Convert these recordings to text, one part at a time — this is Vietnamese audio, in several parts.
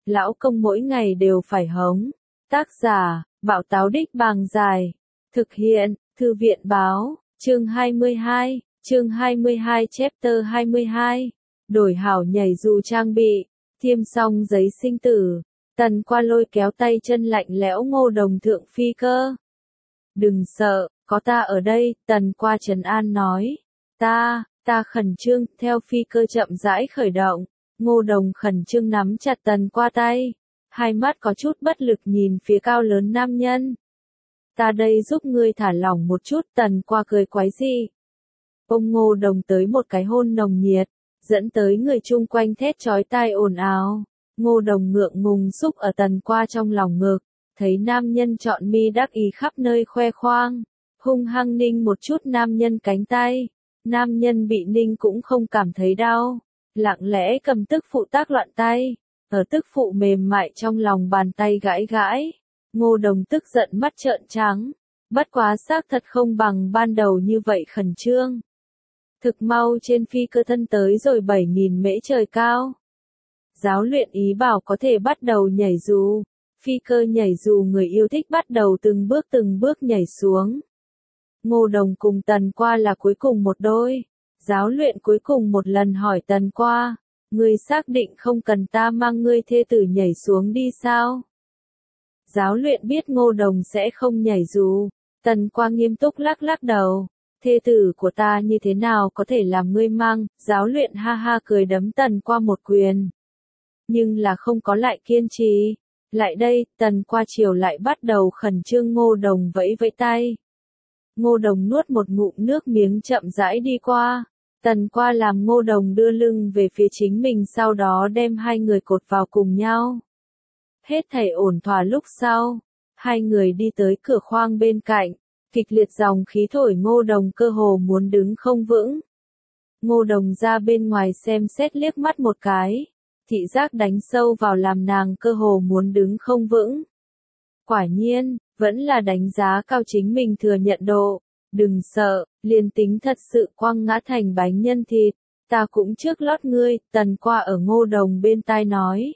lão công mỗi ngày đều phải hống. Tác giả, Bảo Táo Đích Bàng Dài. Thực hiện, Thư viện Báo, chương 22, chapter 22. Đổi hảo nhảy dù trang bị, tiêm xong giấy sinh tử. Tần Qua lôi kéo tay chân lạnh lẽo Ngô Đồng thượng phi cơ. Đừng sợ, có ta ở đây, Tần Qua trấn an nói. Ta khẩn trương, theo phi cơ chậm rãi khởi động. Ngô Đồng khẩn trương nắm chặt Tần Qua tay. Hai mắt có chút bất lực nhìn phía cao lớn nam nhân. Ta đây giúp ngươi thả lỏng một chút, Tần Qua cười quái dị. Ông Ngô Đồng tới một cái hôn nồng nhiệt, dẫn tới người chung quanh thét chói tai ồn ào. Ngô Đồng ngượng ngùng xúc ở Tần Qua trong lòng ngực, thấy nam nhân trọn mi đắc ý khắp nơi khoe khoang, hung hăng ninh một chút nam nhân cánh tay. Nam nhân bị ninh cũng không cảm thấy đau, lặng lẽ cầm tức phụ tác loạn tay, ở tức phụ mềm mại trong lòng bàn tay gãi gãi. Ngô Đồng tức giận mắt trợn trắng, bất quá xác thật không bằng ban đầu như vậy khẩn trương. Thực mau trên phi cơ thân tới rồi 7.000 mễ trời cao. Giáo luyện ý bảo có thể bắt đầu nhảy dù. Phi cơ nhảy dù người yêu thích bắt đầu từng bước nhảy xuống. Ngô Đồng cùng Tần Qua là cuối cùng một đôi. Giáo luyện cuối cùng một lần hỏi Tần Qua, ngươi xác định không cần ta mang ngươi thê tử nhảy xuống đi sao? Giáo luyện biết Ngô Đồng sẽ không nhảy dù. Tần Qua nghiêm túc lắc lắc đầu. Thê tử của ta như thế nào có thể làm ngươi mang? Giáo luyện ha ha cười đấm Tần Qua một quyền. Nhưng là không có lại kiên trì. Lại đây, Tần Qua chiều lại bắt đầu khẩn trương. Ngô Đồng vẫy vẫy tay. Ngô Đồng nuốt một ngụm nước miếng chậm rãi đi qua. Tần Qua làm Ngô Đồng đưa lưng về phía chính mình, sau đó đem hai người cột vào cùng nhau. Hết thảy ổn thỏa lúc sau, hai người đi tới cửa khoang bên cạnh, kịch liệt dòng khí thổi Ngô Đồng cơ hồ muốn đứng không vững. Ngô Đồng ra bên ngoài xem xét liếc mắt một cái, thị giác đánh sâu vào làm nàng cơ hồ muốn đứng không vững. Quả nhiên, vẫn là đánh giá cao chính mình thừa nhận độ. Đừng sợ, liền tính thật sự quăng ngã thành bánh nhân thịt, ta cũng trước lót ngươi. Tần Qua ở Ngô Đồng bên tai nói.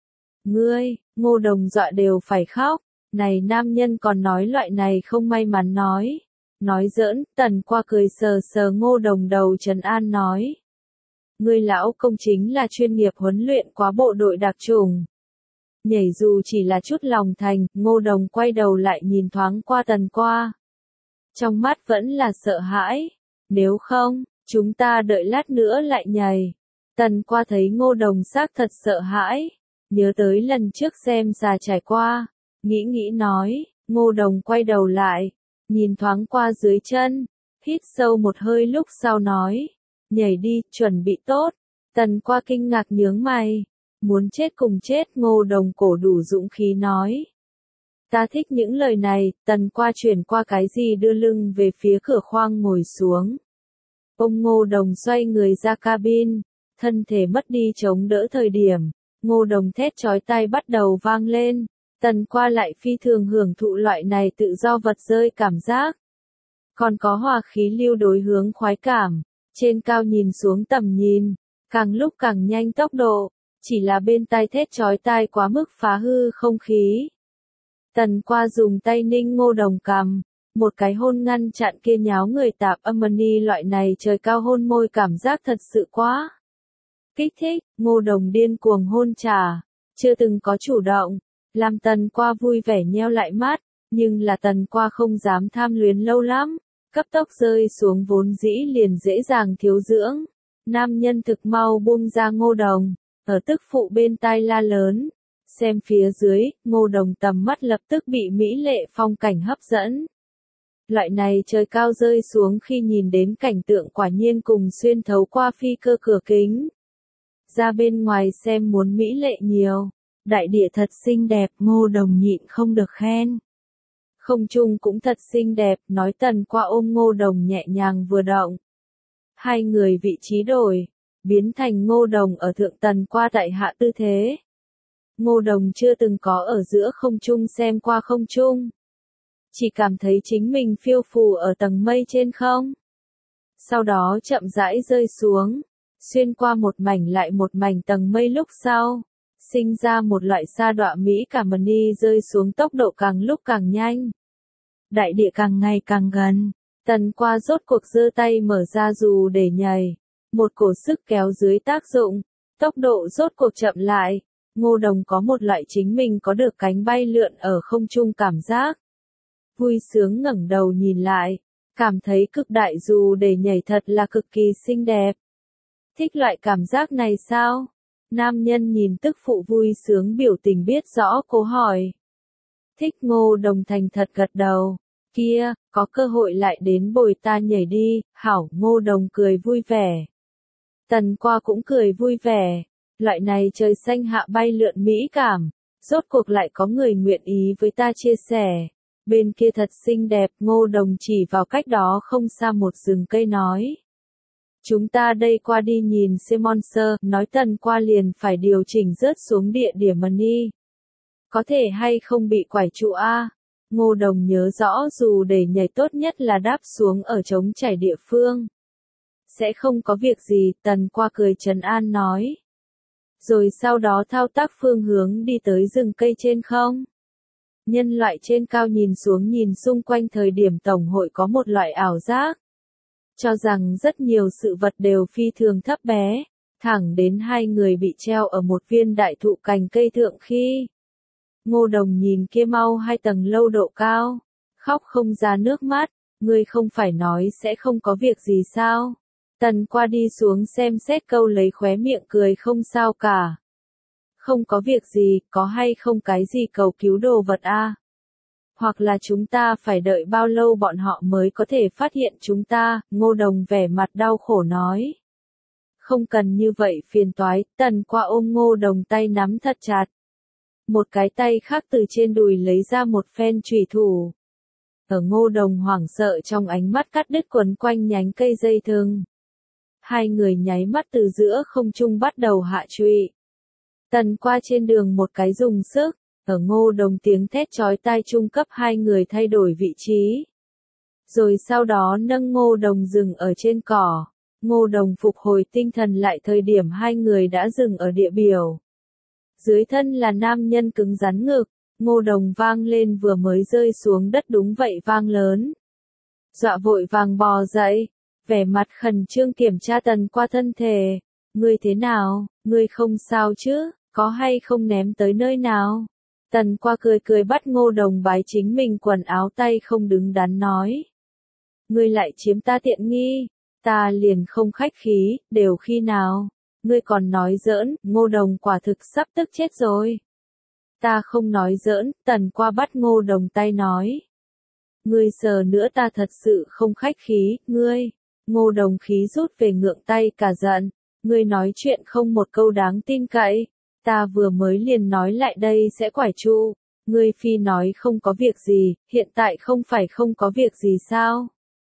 Ngươi, Ngô Đồng dọa đều phải khóc. Này nam nhân còn nói loại này không may mắn nói. Nói giỡn, Tần Qua cười sờ sờ Ngô Đồng đầu trấn an nói. Ngươi lão công chính là chuyên nghiệp huấn luyện quá bộ đội đặc chủng. Nhảy dù chỉ là chút lòng thành. Ngô Đồng quay đầu lại nhìn thoáng qua Tần Qua. Trong mắt vẫn là sợ hãi. Nếu không, chúng ta đợi lát nữa lại nhảy. Tần Qua thấy Ngô Đồng xác thật sợ hãi. Nhớ tới lần trước xem già trải qua. Nghĩ nói. Ngô Đồng quay đầu lại. Nhìn thoáng qua dưới chân. Hít sâu một hơi lúc sau nói. Nhảy đi, chuẩn bị tốt. Tần Qua kinh ngạc nhướng mày. Muốn chết cùng chết. Ngô Đồng cổ đủ dũng khí nói. Ta thích những lời này. Tần Qua chuyển qua cái gì đưa lưng về phía cửa khoang ngồi xuống. Ông Ngô Đồng xoay người ra cabin, thân thể mất đi chống đỡ thời điểm, Ngô Đồng thét chói tai bắt đầu vang lên. Tần Qua lại phi thường hưởng thụ loại này tự do vật rơi cảm giác. Còn có hòa khí lưu đối hướng khoái cảm, trên cao nhìn xuống tầm nhìn, càng lúc càng nhanh tốc độ, chỉ là bên tai thét chói tai quá mức phá hư không khí. Tần Qua dùng tay ninh Ngô Đồng cằm, một cái hôn ngăn chặn kia nháo người tạp amani loại này trời cao hôn môi cảm giác thật sự quá kích thích. Ngô Đồng điên cuồng hôn trả, chưa từng có chủ động, làm Tần Qua vui vẻ nheo lại mắt, nhưng là Tần Qua không dám tham luyến lâu lắm, cấp tốc rơi xuống vốn dĩ liền dễ dàng thiếu dưỡng. Nam nhân thực mau buông ra Ngô Đồng, ở tức phụ bên tai la lớn. Xem phía dưới, Ngô Đồng tầm mắt lập tức bị mỹ lệ phong cảnh hấp dẫn. Loại này trời cao rơi xuống khi nhìn đến cảnh tượng quả nhiên cùng xuyên thấu qua phi cơ cửa kính. Ra bên ngoài xem muốn mỹ lệ nhiều. Đại địa thật xinh đẹp, Ngô Đồng nhịn không được khen. Không trung cũng thật xinh đẹp, nói. Tần Qua ôm Ngô Đồng nhẹ nhàng vừa động. Hai người vị trí đổi, biến thành Ngô Đồng ở thượng, Tần Qua tại hạ tư thế. Ngô Đồng chưa từng có ở giữa không trung xem qua không trung. Chỉ cảm thấy chính mình phiêu phù ở tầng mây trên không. Sau đó chậm rãi rơi xuống, xuyên qua một mảnh lại một mảnh tầng mây lúc sau, sinh ra một loại sa đọa Mỹ cảm mani rơi xuống tốc độ càng lúc càng nhanh. Đại địa càng ngày càng gần, Tần Qua rốt cuộc giơ tay mở ra dù để nhảy, một cổ sức kéo dưới tác dụng, tốc độ rốt cuộc chậm lại, Ngô Đồng có một loại chính mình có được cánh bay lượn ở không trung cảm giác. Vui sướng ngẩng đầu nhìn lại, cảm thấy cực đại dù để nhảy thật là cực kỳ xinh đẹp. Thích loại cảm giác này sao? Nam nhân nhìn tức phụ vui sướng biểu tình biết rõ cố hỏi. Thích. Ngô Đồng thành thật gật đầu. Kia, có cơ hội lại đến bồi ta nhảy đi, hảo. Ngô Đồng cười vui vẻ. Tần Qua cũng cười vui vẻ. Loại này trời xanh hạ bay lượn mỹ cảm, rốt cuộc lại có người nguyện ý với ta chia sẻ. Bên kia thật xinh đẹp. Ngô Đồng chỉ vào cách đó không xa một rừng cây nói. Chúng ta đây qua đi nhìn xem monster, nói Tần Qua liền phải điều chỉnh rớt xuống địa điểm mani. Có thể hay không bị quải trụ a? Ngô Đồng nhớ rõ dù để nhảy tốt nhất là đáp xuống ở trống chảy địa phương. Sẽ không có việc gì, Tần Qua cười trấn an nói. Rồi sau đó thao tác phương hướng đi tới rừng cây trên không. Nhân loại trên cao nhìn xuống nhìn xung quanh thời điểm tổng hội có một loại ảo giác. Cho rằng rất nhiều sự vật đều phi thường thấp bé, thẳng đến hai người bị treo ở một viên đại thụ cành cây thượng khi. Ngô Đồng nhìn kia mau 2 tầng lâu độ cao, khóc không ra nước mắt, ngươi không phải nói sẽ không có việc gì sao? Tần Qua đi xuống xem xét câu lấy khóe miệng cười không sao cả. Không có việc gì, có hay không cái gì cầu cứu đồ vật a? Hoặc là chúng ta phải đợi bao lâu bọn họ mới có thể phát hiện chúng ta? Ngô Đồng vẻ mặt đau khổ nói. Không cần như vậy phiền toái. Tần Qua ôm Ngô Đồng tay nắm thật chặt. Một cái tay khác từ trên đùi lấy ra một phen chùy thủ. Ở Ngô Đồng hoảng sợ trong ánh mắt cắt đứt quấn quanh nhánh cây dây thừng. Hai người nháy mắt từ giữa không trung bắt đầu hạ trụy. Tần Qua trên đường một cái dùng sức, ở Ngô Đồng tiếng thét chói tai trung cấp hai người thay đổi vị trí. Rồi sau đó nâng Ngô Đồng dừng ở trên cỏ. Ngô Đồng phục hồi tinh thần lại thời điểm hai người đã dừng ở địa biểu. Dưới thân là nam nhân cứng rắn ngực, Ngô Đồng vang lên vừa mới rơi xuống đất đúng vậy vang lớn. Dọa vội vàng bò dậy, vẻ mặt khẩn trương kiểm tra Tần Qua thân thể. Ngươi thế nào, ngươi không sao chứ, có hay không ném tới nơi nào? Tần Qua cười cười bắt Ngô Đồng bái chính mình quần áo tay không đứng đắn nói. Ngươi lại chiếm ta tiện nghi, ta liền không khách khí, đều khi nào? Ngươi còn nói giỡn, Ngô Đồng quả thực sắp tức chết rồi. Ta không nói giỡn, Tần Qua bắt Ngô Đồng tay nói. Ngươi sờ nữa ta thật sự không khách khí, ngươi. Ngô Đồng khí rút về ngượng tay cả giận. Ngươi nói chuyện không một câu đáng tin cậy. Ta vừa mới liền nói lại đây sẽ quải trụ. Ngươi phi nói không có việc gì, hiện tại không phải không có việc gì sao?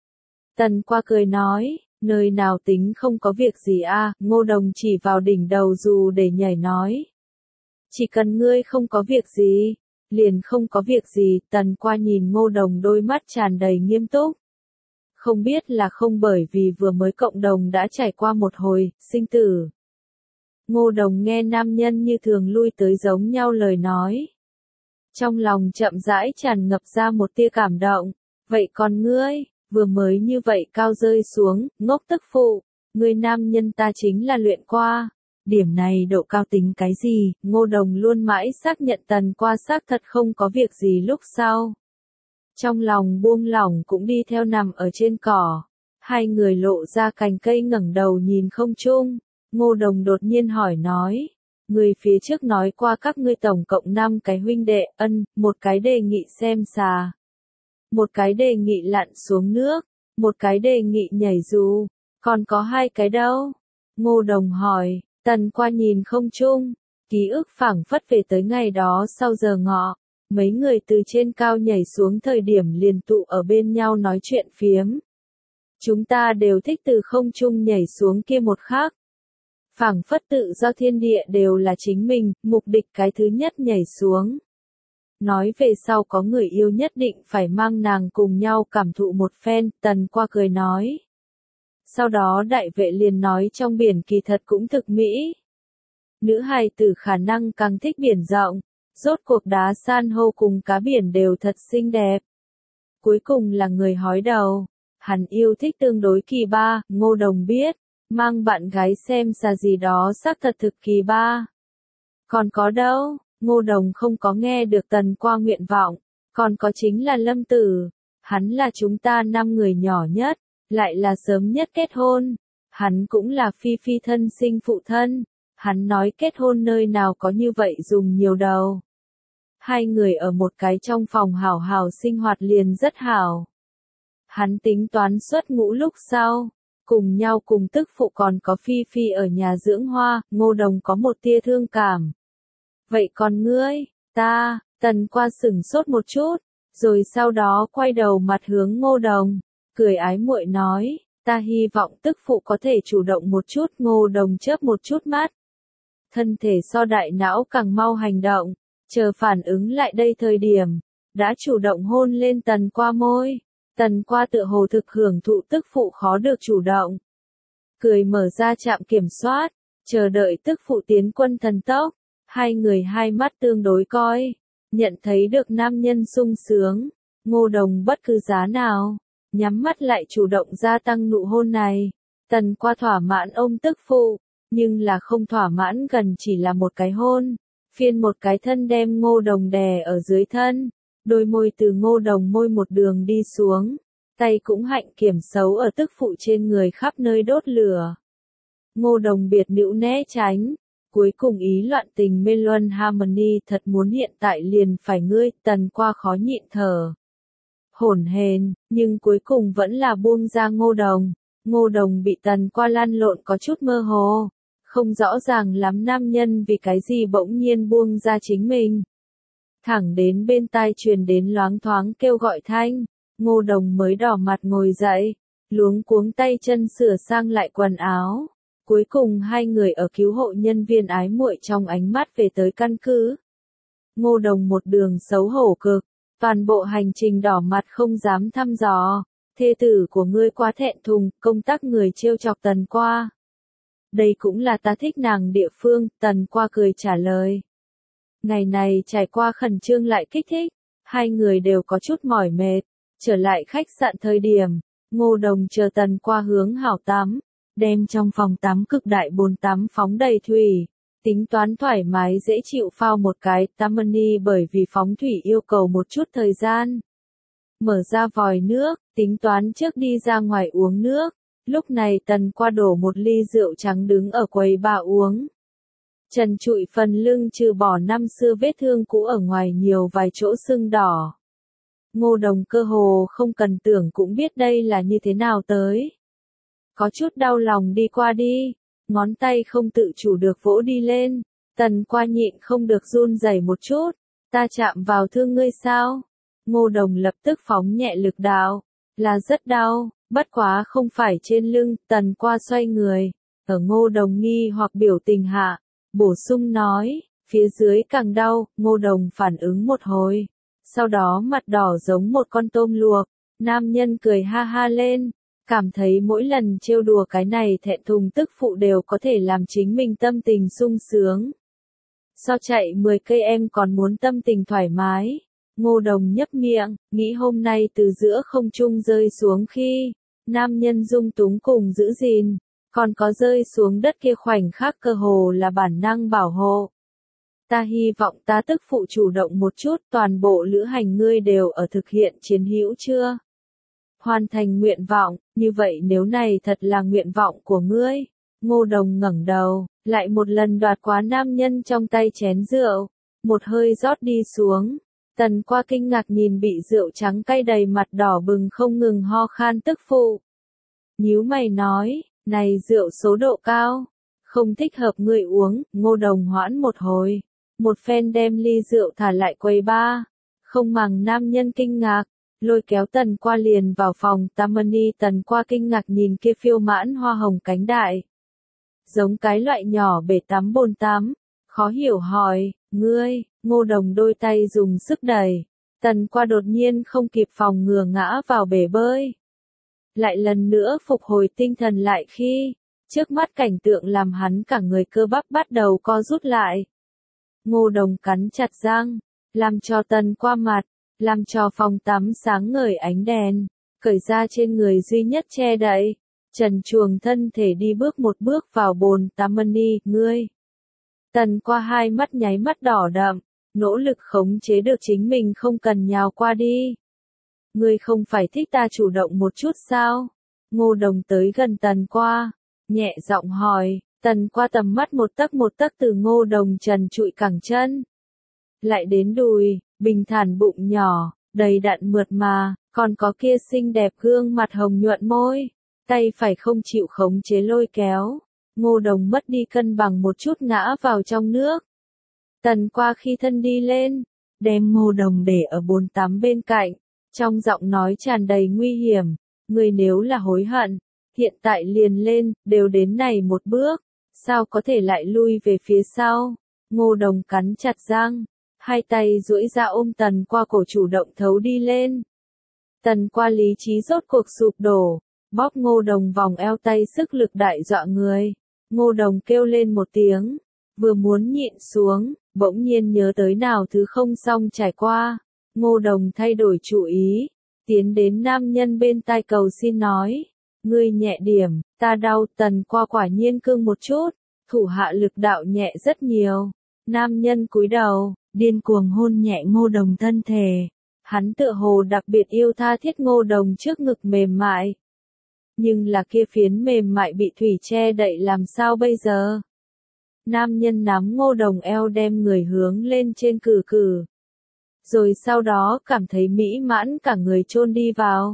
Tần Qua cười nói. Nơi nào tính không có việc gì a? Ngô Đồng chỉ vào đỉnh đầu dù để nhảy nói. Chỉ cần ngươi không có việc gì, liền không có việc gì. Tần Qua nhìn Ngô Đồng đôi mắt tràn đầy nghiêm túc. Không biết là không bởi vì vừa mới cộng đồng đã trải qua một hồi, sinh tử. Ngô Đồng nghe nam nhân như thường lui tới giống nhau lời nói. Trong lòng chậm rãi tràn ngập ra một tia cảm động. Vậy còn ngươi? Vừa mới như vậy cao rơi xuống, ngốc tức phụ, người nam nhân ta chính là luyện qua. Điểm này độ cao tính cái gì? Ngô Đồng luôn mãi xác nhận Tần Qua xác thật không có việc gì lúc sau. Trong lòng buông lỏng cũng đi theo nằm ở trên cỏ. Hai người lộ ra cành cây ngẩng đầu nhìn không trung. Ngô Đồng đột nhiên hỏi nói. Người phía trước nói qua các ngươi tổng cộng 5 cái huynh đệ, một cái đề nghị xem xà. Một cái đề nghị lặn xuống nước, một cái đề nghị nhảy dù, còn có 2 cái đâu? Ngô Đồng hỏi. Tần Qua nhìn không trung, ký ức phảng phất về tới ngày đó sau giờ ngọ, mấy người từ trên cao nhảy xuống thời điểm liền tụ ở bên nhau nói chuyện phiếm. Chúng ta đều thích từ không trung nhảy xuống kia một khắc. Phảng phất tự do thiên địa đều là chính mình, mục đích cái thứ nhất nhảy xuống. Nói về sau có người yêu nhất định phải mang nàng cùng nhau cảm thụ một phen, Tần Qua cười nói. Sau đó đại vệ liền nói trong biển kỳ thật cũng thực mỹ. Nữ hài tử khả năng càng thích biển rộng, rốt cuộc đá san hô cùng cá biển đều thật xinh đẹp. Cuối cùng là người hói đầu, hắn yêu thích tương đối kỳ ba, Ngô Đồng biết, mang bạn gái xem xa gì đó xác thật thực kỳ ba. Còn có đâu, Ngô Đồng không có nghe được Tần Qua nguyện vọng, còn có chính là Lâm Tử, hắn là chúng ta 5 người nhỏ nhất, lại là sớm nhất kết hôn, hắn cũng là Phi Phi thân sinh phụ thân, hắn nói kết hôn nơi nào có như vậy dùng nhiều đầu. Hai người ở một cái trong phòng hảo hảo sinh hoạt liền rất hảo. Hắn tính toán xuất ngũ lúc sau, cùng nhau cùng tức phụ còn có Phi Phi ở nhà dưỡng hoa, Ngô Đồng có một tia thương cảm. Vậy còn ngươi, ta, Tần Qua sửng sốt một chút, rồi sau đó quay đầu mặt hướng Ngô Đồng, cười ái muội nói, ta hy vọng tức phụ có thể chủ động một chút. Ngô Đồng chớp một chút mắt. Thân thể so đại não càng mau hành động, chờ phản ứng lại đây thời điểm, đã chủ động hôn lên Tần Qua môi. Tần Qua tựa hồ thực hưởng thụ tức phụ khó được chủ động. Cười mở ra trạm kiểm soát, chờ đợi tức phụ tiến quân thần tốc. Hai người hai mắt tương đối coi, nhận thấy được nam nhân sung sướng. Ngô Đồng bất cứ giá nào, nhắm mắt lại chủ động gia tăng nụ hôn này. Tần Qua thỏa mãn ôm tức phụ, nhưng là không thỏa mãn gần chỉ là một cái hôn. Phiên một cái thân đem Ngô Đồng đè ở dưới thân. Đôi môi từ Ngô Đồng môi một đường đi xuống, tay cũng hạnh kiểm xấu ở tức phụ trên người khắp nơi đốt lửa. Ngô Đồng biệt nữ né tránh, cuối cùng ý loạn tình mê luân harmony thật muốn hiện tại liền phải ngươi. Tần Qua khó nhịn thở hổn hển, nhưng cuối cùng vẫn là buông ra Ngô Đồng. Ngô Đồng bị Tần Qua lăn lộn có chút mơ hồ, không rõ ràng lắm nam nhân vì cái gì bỗng nhiên buông ra chính mình. Thẳng đến bên tai truyền đến loáng thoáng kêu gọi thanh, Ngô Đồng mới đỏ mặt ngồi dậy, luống cuống tay chân sửa sang lại quần áo. Cuối cùng hai người ở cứu hộ nhân viên ái muội trong ánh mắt về tới căn cứ. Ngô Đồng một đường xấu hổ cực, toàn bộ hành trình đỏ mặt không dám thăm dò. Thê tử của ngươi quá thẹn thùng, công tác người trêu chọc Tần Qua. Đây cũng là ta thích nàng địa phương, Tần Qua cười trả lời. Ngày này trải qua khẩn trương lại kích thích, hai người đều có chút mỏi mệt. Trở lại khách sạn thời điểm, Ngô Đồng chờ Tần Qua hướng hảo tắm, đem trong phòng tắm cực đại bồn tắm phóng đầy thủy, tính toán thoải mái dễ chịu phao một cái tamani bởi vì phóng thủy yêu cầu một chút thời gian. Mở ra vòi nước, tính toán trước đi ra ngoài uống nước, lúc này Tần Qua đổ một ly rượu trắng đứng ở quầy bar uống. Trần trụi phần lưng trừ bỏ năm xưa vết thương cũ ở ngoài nhiều vài chỗ sưng đỏ. Ngô Đồng cơ hồ không cần tưởng cũng biết đây là như thế nào tới. Có chút đau lòng đi qua đi, ngón tay không tự chủ được vỗ đi lên. Tần Qua nhịn không được run rẩy một chút, ta chạm vào thương ngươi sao? Ngô Đồng lập tức phóng nhẹ lực đạo, là rất đau, bất quá không phải trên lưng. Tần Qua xoay người, ở Ngô Đồng nghi hoặc biểu tình hạ, bổ sung nói, phía dưới càng đau. Ngô Đồng phản ứng một hồi, sau đó mặt đỏ giống một con tôm luộc. Nam nhân cười ha ha lên, cảm thấy mỗi lần trêu đùa cái này thẹn thùng tức phụ đều có thể làm chính mình tâm tình sung sướng. So chạy 10 cây em còn muốn tâm tình thoải mái. Ngô Đồng nhấp miệng, nghĩ hôm nay từ giữa không trung rơi xuống khi, nam nhân dung túng cùng giữ gìn, còn có rơi xuống đất kia khoảnh khắc cơ hồ là bản năng bảo hộ. Ta hy vọng ta tức phụ chủ động một chút, toàn bộ lữ hành ngươi đều ở thực hiện chiến hữu chưa? Hoàn thành nguyện vọng, như vậy nếu này thật là nguyện vọng của ngươi. Ngô Đồng ngẩng đầu, lại một lần đoạt quá nam nhân trong tay chén rượu, một hơi rót đi xuống. Tần Qua kinh ngạc nhìn bị rượu trắng cay đầy mặt đỏ bừng không ngừng ho khan tức phụ. Nhíu mày nói, này rượu số độ cao, không thích hợp ngươi uống. Ngô Đồng hoãn một hồi, một phen đem ly rượu thả lại quầy bar, không màng nam nhân kinh ngạc, lôi kéo Tần Qua liền vào phòng tamani. Tần Qua kinh ngạc nhìn kia phiêu mãn hoa hồng cánh đại, giống cái loại nhỏ bể tắm bồn tắm, khó hiểu hỏi, ngươi? Ngô Đồng đôi tay dùng sức đẩy, Tần Qua đột nhiên không kịp phòng ngừa ngã vào bể bơi. Lại lần nữa phục hồi tinh thần lại khi, Trước mắt cảnh tượng làm hắn cả người cơ bắp bắt đầu co rút lại. Ngô Đồng cắn chặt răng, làm cho Tần Qua mặt, làm cho phòng tắm sáng ngời ánh đèn, cởi ra trên người duy nhất che đậy, trần truồng thân thể đi bước một bước vào bồn tắm mani, ngươi. Tần Qua hai mắt nháy mắt đỏ đậm, nỗ lực khống chế được chính mình không cần nhào qua đi. Ngươi không phải thích ta chủ động một chút sao? Ngô Đồng tới gần Tần Qua, nhẹ giọng hỏi. Tần Qua tầm mắt một tấc từ Ngô Đồng trần trụi cẳng chân, lại đến đùi, bình thản bụng nhỏ, đầy đặn mượt mà, còn có kia xinh đẹp gương mặt hồng nhuận môi, tay phải không chịu khống chế lôi kéo. Ngô Đồng mất đi cân bằng một chút ngã vào trong nước. Tần Qua khi thân đi lên, đem Ngô Đồng để ở bồn tắm bên cạnh, trong giọng nói tràn đầy nguy hiểm, ngươi nếu là hối hận, hiện tại liền lên, đều đến này một bước, sao có thể lại lui về phía sau? Ngô Đồng cắn chặt răng, hai tay duỗi ra ôm Tần Qua cổ chủ động thấu đi lên. Tần Qua lý trí rốt cuộc sụp đổ, bóp Ngô Đồng vòng eo, tay sức lực đại dọa người. Ngô Đồng kêu lên một tiếng, vừa muốn nhịn xuống, bỗng nhiên nhớ tới nào thứ không xong trải qua. Ngô Đồng thay đổi chủ ý, tiến đến nam nhân bên tai cầu xin nói, ngươi nhẹ điểm, ta đau. Tần Qua quả nhiên cương một chút, thủ hạ lực đạo nhẹ rất nhiều. Nam nhân cúi đầu, điên cuồng hôn nhẹ Ngô Đồng thân thể. Hắn tựa hồ đặc biệt yêu tha thiết Ngô Đồng trước ngực mềm mại. Nhưng là kia phiến mềm mại bị thủy che đậy làm sao bây giờ? Nam nhân nắm Ngô Đồng eo đem người hướng lên trên cử cử. Rồi sau đó cảm thấy mỹ mãn cả người chôn đi vào.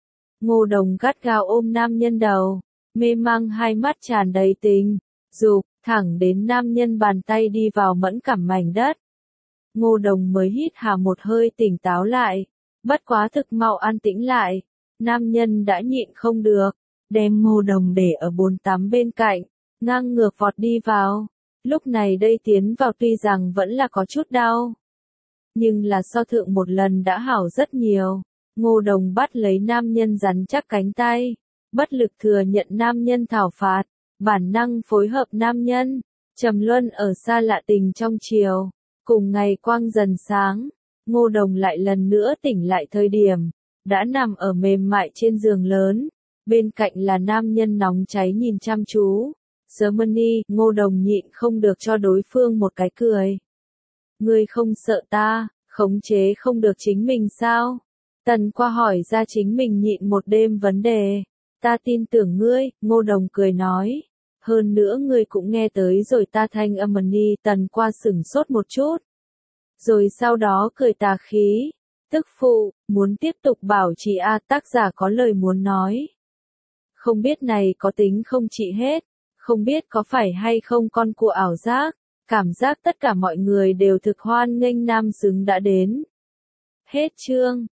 Ngô Đồng gắt gao ôm nam nhân đầu, mê mang hai mắt tràn đầy tình dục, thẳng đến nam nhân bàn tay đi vào mẫn cảm mảnh đất. Ngô Đồng mới hít hà một hơi tỉnh táo lại, bất quá thực mau an tĩnh lại. Nam nhân đã nhịn không được, đem Ngô Đồng để ở bồn tắm bên cạnh, ngang ngược vọt đi vào. Lúc này đây tiến vào tuy rằng vẫn là có chút đau, nhưng là so thượng một lần đã hảo rất nhiều. Ngô Đồng bắt lấy nam nhân rắn chắc cánh tay, bất lực thừa nhận nam nhân thảo phạt, bản năng phối hợp nam nhân, trầm luân ở xa lạ tình trong chiều. Cùng ngày quang dần sáng, Ngô Đồng lại lần nữa tỉnh lại thời điểm, đã nằm ở mềm mại trên giường lớn, bên cạnh là nam nhân nóng cháy nhìn chăm chú. Germany, Ngô Đồng nhịn không được cho đối phương một cái cười. Ngươi không sợ ta, khống chế không được chính mình sao? Tần Qua hỏi ra chính mình nhịn một đêm vấn đề. Ta tin tưởng ngươi, Ngô Đồng cười nói. Hơn nữa ngươi cũng nghe tới rồi ta thanh âm ni. Tần Qua sửng sốt một chút, rồi sau đó cười tà khí. Tức phụ, muốn tiếp tục bảo trì a? Tác giả có lời muốn nói. Không biết này có tính không trị hết, không biết có phải hay không con của ảo giác, cảm giác tất cả mọi người đều thực hoan nghênh nam xứng đã đến. Hết chương.